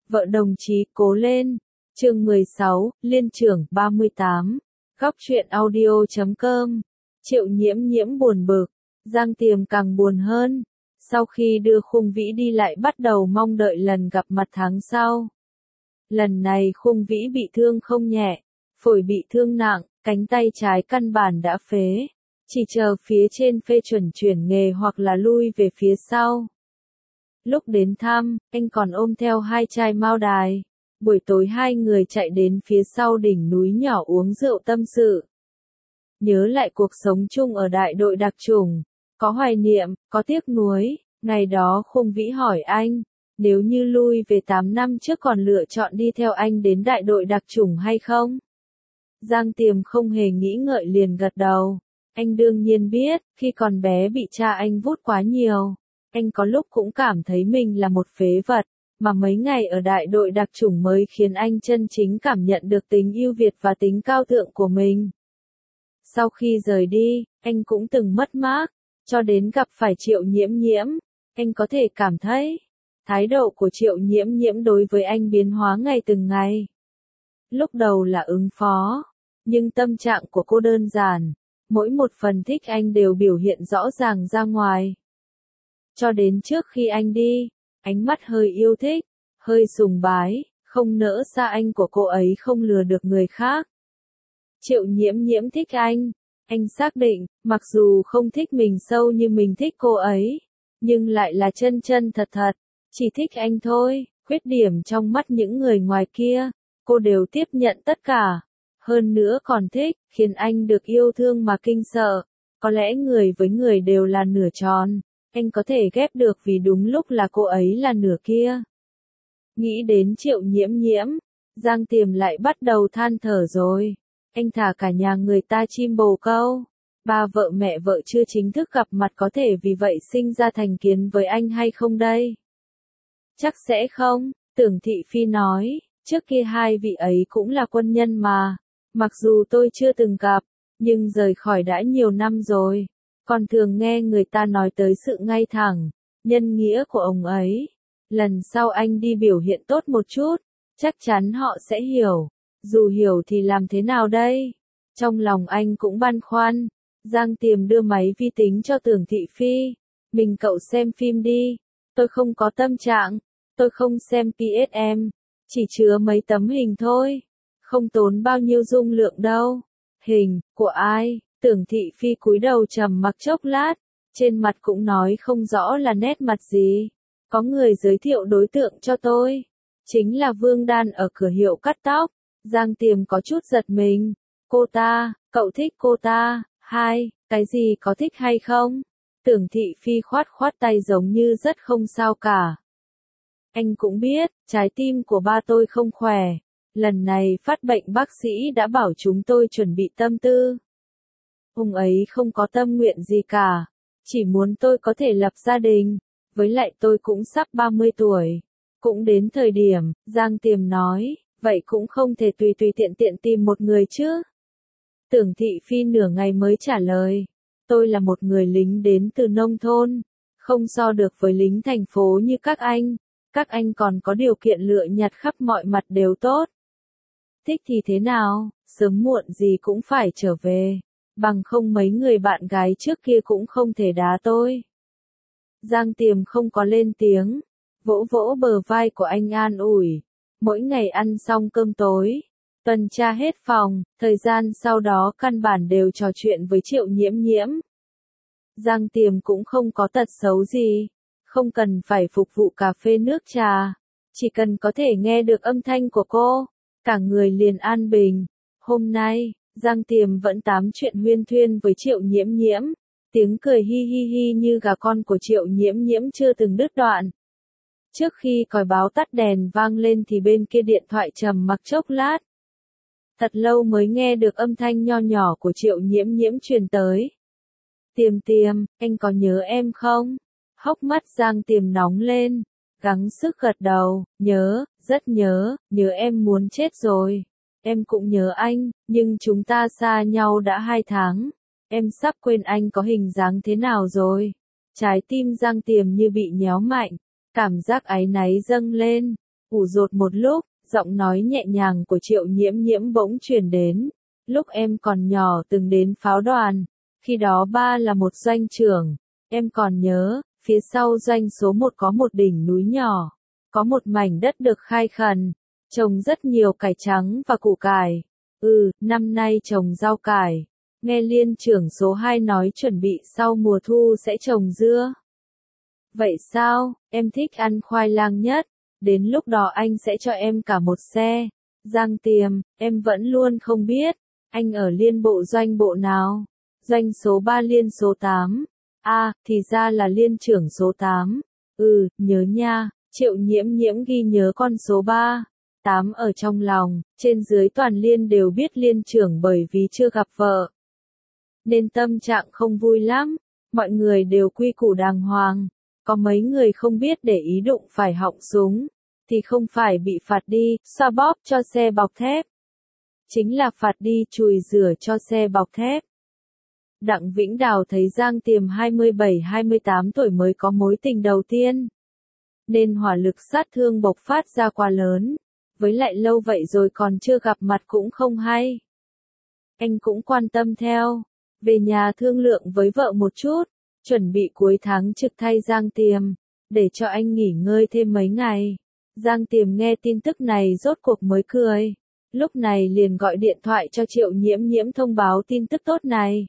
Vợ đồng chí cố lên. Chương 16, Liên trưởng 38. Góc truyện audio.com. Triệu Nhiễm Nhiễm buồn bực, Giang Tiềm càng buồn hơn. Sau khi đưa Khung Vĩ đi lại bắt đầu mong đợi lần gặp mặt tháng sau. Lần này Khung Vĩ bị thương không nhẹ, phổi bị thương nặng, cánh tay trái căn bản đã phế, chỉ chờ phía trên phê chuẩn chuyển nghề hoặc là lui về phía sau. Lúc đến thăm, anh còn ôm theo 2 chai mao đài. Buổi tối hai người chạy đến phía sau đỉnh núi nhỏ uống rượu tâm sự. Nhớ lại cuộc sống chung ở đại đội đặc chủng, có hoài niệm, có tiếc nuối. Ngày đó Khung Vĩ hỏi anh, nếu như lui về 8 năm trước còn lựa chọn đi theo anh đến đại đội đặc chủng hay không? Giang Tiềm không hề nghĩ ngợi liền gật đầu. Anh đương nhiên biết, khi còn bé bị cha anh vút quá nhiều. Anh có lúc cũng cảm thấy mình là một phế vật, mà mấy ngày ở đại đội đặc chủng mới khiến anh chân chính cảm nhận được tính ưu việt và tính cao thượng của mình. Sau khi rời đi, anh cũng từng mất mát, cho đến gặp phải Triệu Nhiễm Nhiễm, anh có thể cảm thấy, thái độ của Triệu Nhiễm Nhiễm đối với anh biến hóa ngày từng ngày. Lúc đầu là ứng phó, nhưng tâm trạng của cô đơn giản, mỗi một phần thích anh đều biểu hiện rõ ràng ra ngoài. Cho đến trước khi anh đi, ánh mắt hơi yêu thích, hơi sùng bái, không nỡ xa anh của cô ấy không lừa được người khác. Triệu Nhiễm Nhiễm thích anh xác định, mặc dù không thích mình sâu như mình thích cô ấy, nhưng lại là chân chân thật thật, chỉ thích anh thôi. Khuyết điểm trong mắt những người ngoài kia, cô đều tiếp nhận tất cả, hơn nữa còn thích, khiến anh được yêu thương mà kinh sợ. Có lẽ người với người đều là nửa tròn, anh có thể ghép được vì đúng lúc là cô ấy là nửa kia. Nghĩ đến Triệu Nhiễm Nhiễm, Giang Tiềm lại bắt đầu than thở rồi. Anh thả cả nhà người ta chim bồ câu. Ba vợ mẹ vợ chưa chính thức gặp mặt có thể vì vậy sinh ra thành kiến với anh hay không đây? Chắc sẽ không, Tưởng Thị Phi nói, trước kia hai vị ấy cũng là quân nhân mà. Mặc dù tôi chưa từng gặp, nhưng rời khỏi đã nhiều năm rồi. Còn thường nghe người ta nói tới sự ngay thẳng, nhân nghĩa của ông ấy. Lần sau anh đi biểu hiện tốt một chút, chắc chắn họ sẽ hiểu. Dù hiểu thì làm thế nào đây? Trong lòng anh cũng băn khoăn. Giang Tiềm đưa máy vi tính cho Tưởng Thị Phi. Mình cậu xem phim đi. Tôi không có tâm trạng. Tôi không xem PSM. Chỉ chứa mấy tấm hình thôi. Không tốn bao nhiêu dung lượng đâu. Hình, của ai? Tưởng Thị Phi cúi đầu trầm mặc chốc lát. Trên mặt cũng nói không rõ là nét mặt gì. Có người giới thiệu đối tượng cho tôi. Chính là Vương Đan ở cửa hiệu cắt tóc. Giang Tiềm có chút giật mình. Cô ta, cậu thích cô ta? Hai, cái gì có thích hay không? Tưởng Thị Phi khoát khoát tay giống như rất không sao cả. Anh cũng biết, trái tim của ba tôi không khỏe. Lần này phát bệnh bác sĩ đã bảo chúng tôi chuẩn bị tâm tư. Ông ấy không có tâm nguyện gì cả. Chỉ muốn tôi có thể lập gia đình. Với lại tôi cũng sắp 30 tuổi. Cũng đến thời điểm, Giang Tiềm nói, vậy cũng không thể tùy tùy tiện tiện tìm một người chứ. Tưởng Thị Phi nửa ngày mới trả lời, tôi là một người lính đến từ nông thôn, không so được với lính thành phố như các anh còn có điều kiện lựa nhặt khắp mọi mặt đều tốt. Thích thì thế nào, sớm muộn gì cũng phải trở về, bằng không mấy người bạn gái trước kia cũng không thể đá tôi. Giang Tiềm không có lên tiếng, vỗ vỗ bờ vai của anh an ủi. Mỗi ngày ăn xong cơm tối, tuần tra hết phòng, thời gian sau đó căn bản đều trò chuyện với Triệu Nhiễm Nhiễm. Giang Tiềm cũng không có tật xấu gì, không cần phải phục vụ cà phê nước trà, chỉ cần có thể nghe được âm thanh của cô, cả người liền an bình. Hôm nay, Giang Tiềm vẫn tám chuyện huyên thuyên với Triệu Nhiễm Nhiễm, tiếng cười hi hi hi như gà con của Triệu Nhiễm Nhiễm chưa từng đứt đoạn. Trước khi còi báo tắt đèn vang lên thì bên kia điện thoại trầm mặc chốc lát. Thật lâu mới nghe được âm thanh nho nhỏ của Triệu Nhiễm Nhiễm truyền tới. Tiềm Tiềm, anh có nhớ em không? Hốc mắt Giang Tiềm nóng lên, gắng sức gật đầu, nhớ, rất nhớ, nhớ em muốn chết rồi. Em cũng nhớ anh, nhưng chúng ta xa nhau đã 2 tháng. Em sắp quên anh có hình dáng thế nào rồi. Trái tim Giang Tiềm như bị nhéo mạnh. Cảm giác áy náy dâng lên, Ủ dột một lúc, giọng nói nhẹ nhàng của Triệu Nhiễm Nhiễm bỗng truyền đến. Lúc em còn nhỏ từng đến pháo đoàn, khi đó ba là một doanh trưởng, em còn nhớ, phía sau doanh số 1 có một đỉnh núi nhỏ, có một mảnh đất được khai khẩn, trồng rất nhiều cải trắng và củ cải. Năm nay trồng rau cải. Nghe liên trưởng số 2 nói chuẩn bị sau mùa thu sẽ trồng dưa. Vậy sao, em thích ăn khoai lang nhất, đến lúc đó anh sẽ cho em cả một xe. Giang Tiềm, em vẫn luôn không biết, anh ở liên bộ doanh bộ nào? Doanh số 3 liên số 8. Thì ra là liên trưởng số 8. Nhớ nha, Triệu Nhiễm Nhiễm ghi nhớ con số 3. 8 ở trong lòng, trên dưới toàn liên đều biết liên trưởng bởi vì chưa gặp vợ. Nên tâm trạng không vui lắm, mọi người đều quy củ đàng hoàng. Có mấy người không biết để ý đụng phải họng súng, thì không phải bị phạt đi, xoa bóp cho xe bọc thép. Chính là phạt đi chùi rửa cho xe bọc thép. Đặng Vĩnh Đào thấy Giang Tiềm 27-28 tuổi mới có mối tình đầu tiên. Nên hỏa lực sát thương bộc phát ra quá lớn. Với lại lâu vậy rồi còn chưa gặp mặt cũng không hay. Anh cũng quan tâm theo. Về nhà thương lượng với vợ một chút. Chuẩn bị cuối tháng trực thay Giang Tiềm. Để cho anh nghỉ ngơi thêm mấy ngày. Giang Tiềm nghe tin tức này rốt cuộc mới cười. Lúc này liền gọi điện thoại cho Triệu Nhiễm Nhiễm thông báo tin tức tốt này.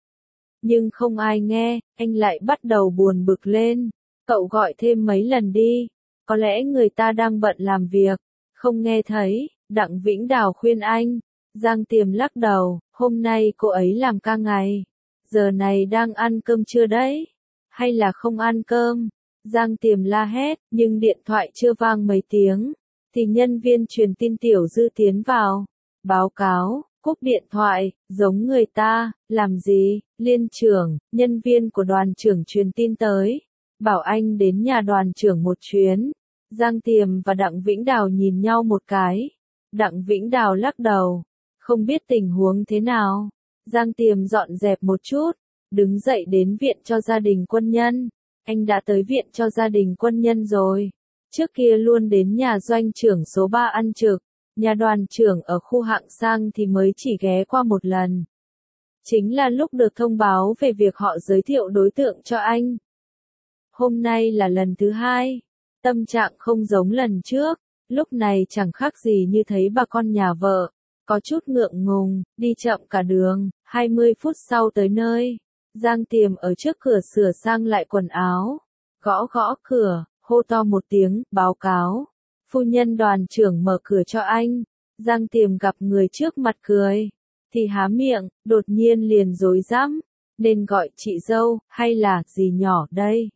Nhưng không ai nghe, anh lại bắt đầu buồn bực lên. Cậu gọi thêm mấy lần đi. Có lẽ người ta đang bận làm việc. Không nghe thấy, Đặng Vĩnh Đào khuyên anh. Giang Tiềm lắc đầu, hôm nay cô ấy làm ca ngày. Giờ này đang ăn cơm trưa đấy. Hay là không ăn cơm? Giang Tiềm la hét, nhưng điện thoại chưa vang mấy tiếng. Thì nhân viên truyền tin Tiểu Dư tiến vào. Báo cáo, cúp điện thoại, giống người ta, làm gì? Liên trưởng, nhân viên của đoàn trưởng truyền tin tới. Bảo anh đến nhà đoàn trưởng một chuyến. Giang Tiềm và Đặng Vĩnh Đào nhìn nhau một cái. Đặng Vĩnh Đào lắc đầu. Không biết tình huống thế nào. Giang Tiềm dọn dẹp một chút. Đứng dậy đến viện cho gia đình quân nhân. Anh đã tới viện cho gia đình quân nhân rồi. Trước kia luôn đến nhà doanh trưởng số 3 ăn trực. Nhà đoàn trưởng ở khu hạng sang thì mới chỉ ghé qua một lần. Chính là lúc được thông báo về việc họ giới thiệu đối tượng cho anh. Hôm nay là lần thứ 2. Tâm trạng không giống lần trước. Lúc này chẳng khác gì như thấy bà con nhà vợ. Có chút ngượng ngùng, đi chậm cả đường, 20 phút sau tới nơi. Giang Tiềm ở trước cửa sửa sang lại quần áo. Gõ gõ cửa, hô to một tiếng, báo cáo. Phu nhân đoàn trưởng mở cửa cho anh. Giang Tiềm gặp người trước mặt cười. Thì há miệng, đột nhiên liền rối rắm. Nên gọi chị dâu, hay là gì nhỏ đây?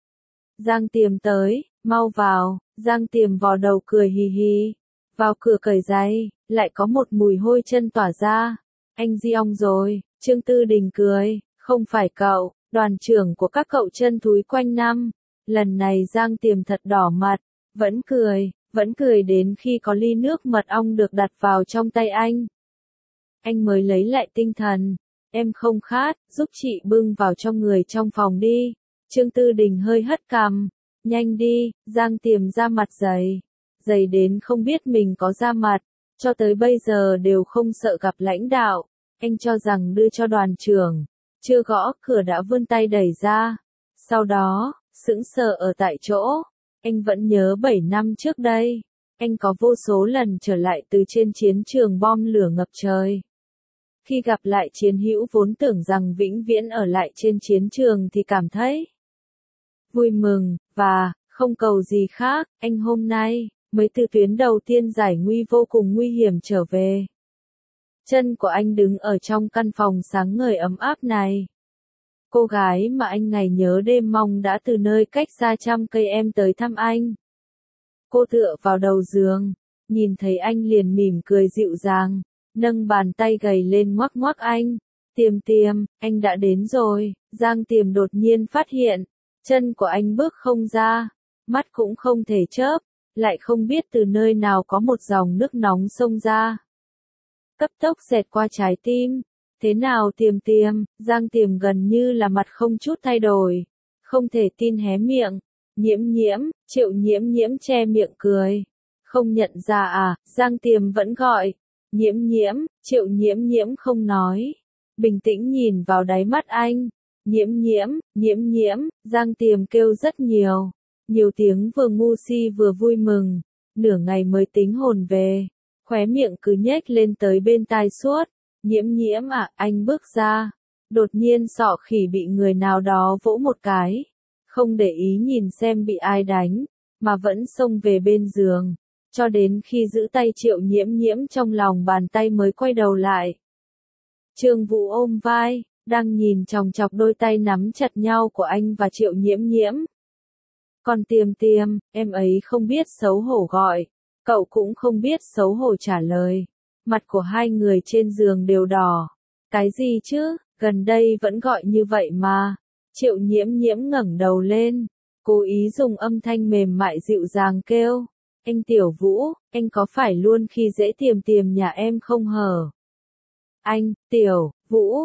Giang Tiềm tới, mau vào. Giang Tiềm vò đầu cười hì hì. Vào cửa cởi giày, lại có một mùi hôi chân tỏa ra. Anh Di ong rồi, Trương Tư Đình cười. Không phải cậu, đoàn trưởng của các cậu chân thúi quanh năm. Lần này Giang Tiềm thật đỏ mặt. Vẫn cười đến khi có ly nước mật ong được đặt vào trong tay anh. Anh mới lấy lại tinh thần. Em không khát, giúp chị bưng vào cho người trong phòng đi. Trương Tư Đình hơi hất cằm. Nhanh đi, Giang Tiềm ra mặt dày. Dày đến không biết mình có ra mặt. Cho tới bây giờ đều không sợ gặp lãnh đạo. Anh cho rằng đưa cho đoàn trưởng. Chưa gõ cửa đã vươn tay đẩy ra. Sau đó, sững sờ ở tại chỗ. Anh vẫn nhớ 7 năm trước đây. Anh có vô số lần trở lại từ trên chiến trường bom lửa ngập trời. Khi gặp lại chiến hữu vốn tưởng rằng vĩnh viễn ở lại trên chiến trường thì cảm thấy vui mừng, và không cầu gì khác. Anh hôm nay mới từ tuyến đầu tiên giải nguy vô cùng nguy hiểm trở về. Chân của anh đứng ở trong căn phòng sáng ngời ấm áp này. Cô gái mà anh ngày nhớ đêm mong đã từ nơi cách xa trăm cây em tới thăm anh. Cô tựa vào đầu giường, nhìn thấy anh liền mỉm cười dịu dàng, nâng bàn tay gầy lên ngoắc ngoắc anh. Tiềm, anh đã đến rồi. Giang Tiềm đột nhiên phát hiện, chân của anh bước không ra, mắt cũng không thể chớp, lại không biết từ nơi nào có một dòng nước nóng xông ra. Cấp tốc xẹt qua trái tim. Thế nào Tiềm, Giang Tiềm gần như là mặt không chút thay đổi. Không thể tin hé miệng. Nhiễm, Triệu Nhiễm che miệng cười. Không nhận ra à, Giang Tiềm vẫn gọi. Nhiễm nhiễm, Triệu nhiễm nhiễm không nói. Bình tĩnh nhìn vào đáy mắt anh. Nhiễm nhiễm, nhiễm nhiễm, Giang Tiềm kêu rất nhiều. Nhiều tiếng vừa ngu si vừa vui mừng. Nửa ngày mới tính hồn về. Khóe miệng cứ nhếch lên tới bên tai suốt. Nhiễm nhiễm à, anh bước ra. Đột nhiên sọ khỉ bị người nào đó vỗ một cái. Không để ý nhìn xem bị ai đánh, mà vẫn xông về bên giường. Cho đến khi giữ tay Triệu nhiễm nhiễm trong lòng bàn tay mới quay đầu lại. Trương Vũ ôm vai, đang nhìn chòng chọc đôi tay nắm chặt nhau của anh và Triệu nhiễm nhiễm. Còn Tiềm Tiềm, em ấy không biết xấu hổ gọi. Cậu cũng không biết xấu hổ trả lời. Mặt của hai người trên giường đều đỏ. Cái gì chứ, gần đây vẫn gọi như vậy mà. Triệu nhiễm nhiễm ngẩng đầu lên. Cố ý dùng âm thanh mềm mại dịu dàng kêu. Anh Tiểu Vũ, anh có phải luôn khi dễ Tiềm Tiềm nhà em không hở? Anh, Tiểu, Vũ,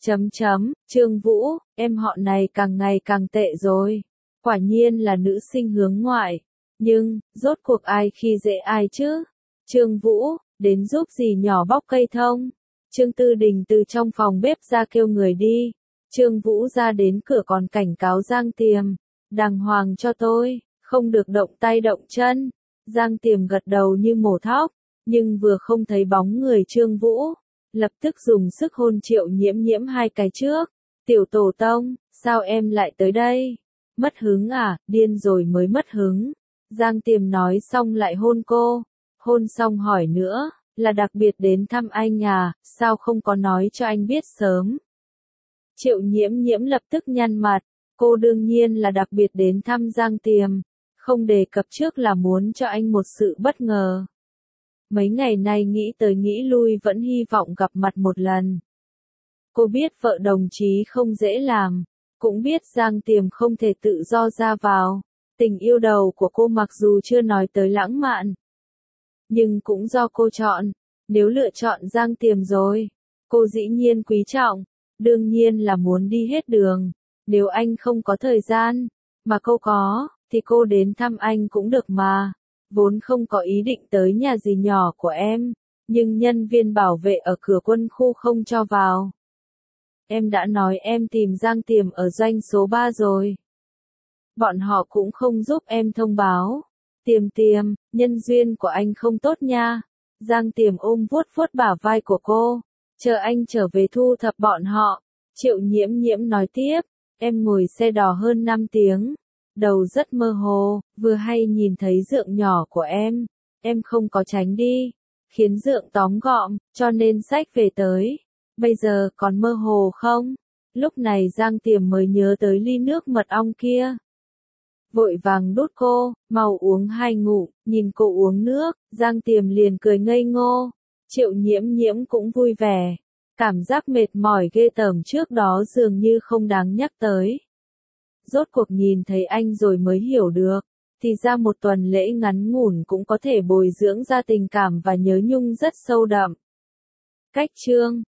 Trương Vũ, em họ này càng ngày càng tệ rồi. Quả nhiên là nữ sinh hướng ngoại. Nhưng, rốt cuộc ai khi dễ ai chứ? Trương Vũ, đến giúp dì nhỏ bóc cây thông. Trương Tư Đình từ trong phòng bếp ra kêu người đi. Trương Vũ ra đến cửa còn cảnh cáo Giang Tiềm. Đàng hoàng cho tôi, không được động tay động chân. Giang Tiềm gật đầu như mổ thóc, nhưng vừa không thấy bóng người Trương Vũ. Lập tức dùng sức hôn Triệu nhiễm nhiễm hai cái trước. Tiểu tổ tông, sao em lại tới đây? Mất hứng à, điên rồi mới mất hứng. Giang Tiềm nói xong lại hôn cô. Hôn xong hỏi nữa, là đặc biệt đến thăm anh à, sao không có nói cho anh biết sớm? Triệu nhiễm nhiễm lập tức nhăn mặt. Cô đương nhiên là đặc biệt đến thăm Giang Tiềm. Không đề cập trước là muốn cho anh một sự bất ngờ. Mấy ngày nay nghĩ tới nghĩ lui vẫn hy vọng gặp mặt một lần. Cô biết vợ đồng chí không dễ làm. Cũng biết Giang Tiềm không thể tự do ra vào. Tình yêu đầu của cô mặc dù chưa nói tới lãng mạn. Nhưng cũng do cô chọn. Nếu lựa chọn Giang Tiềm rồi, cô dĩ nhiên quý trọng. Đương nhiên là muốn đi hết đường. Nếu anh không có thời gian, mà cô có, thì cô đến thăm anh cũng được mà. Vốn không có ý định tới nhà dì nhỏ của em, nhưng nhân viên bảo vệ ở cửa quân khu không cho vào. Em đã nói em tìm Giang Tiềm ở doanh số 3 rồi. Bọn họ cũng không giúp em thông báo. Tiềm Tiềm, nhân duyên của anh không tốt nha. Giang Tiềm ôm vuốt vuốt bả vai của cô. Chờ anh trở về thu thập bọn họ. Triệu nhiễm nhiễm nói tiếp. Em ngồi xe đò hơn 5 tiếng. Đầu rất mơ hồ, vừa hay nhìn thấy dượng nhỏ của em không có tránh đi, khiến dượng tóm gọn, cho nên xách về tới. Bây giờ còn mơ hồ không? Lúc này Giang Tiềm mới nhớ tới ly nước mật ong kia. Vội vàng đút cô, mau uống 2 ngụm, nhìn cô uống nước, Giang Tiềm liền cười ngây ngô. Triệu nhiễm nhiễm cũng vui vẻ. Cảm giác mệt mỏi ghê tởm trước đó dường như không đáng nhắc tới. Rốt cuộc nhìn thấy anh rồi mới hiểu được, thì ra một tuần lễ ngắn ngủn cũng có thể bồi dưỡng ra tình cảm và nhớ nhung rất sâu đậm. Cách chương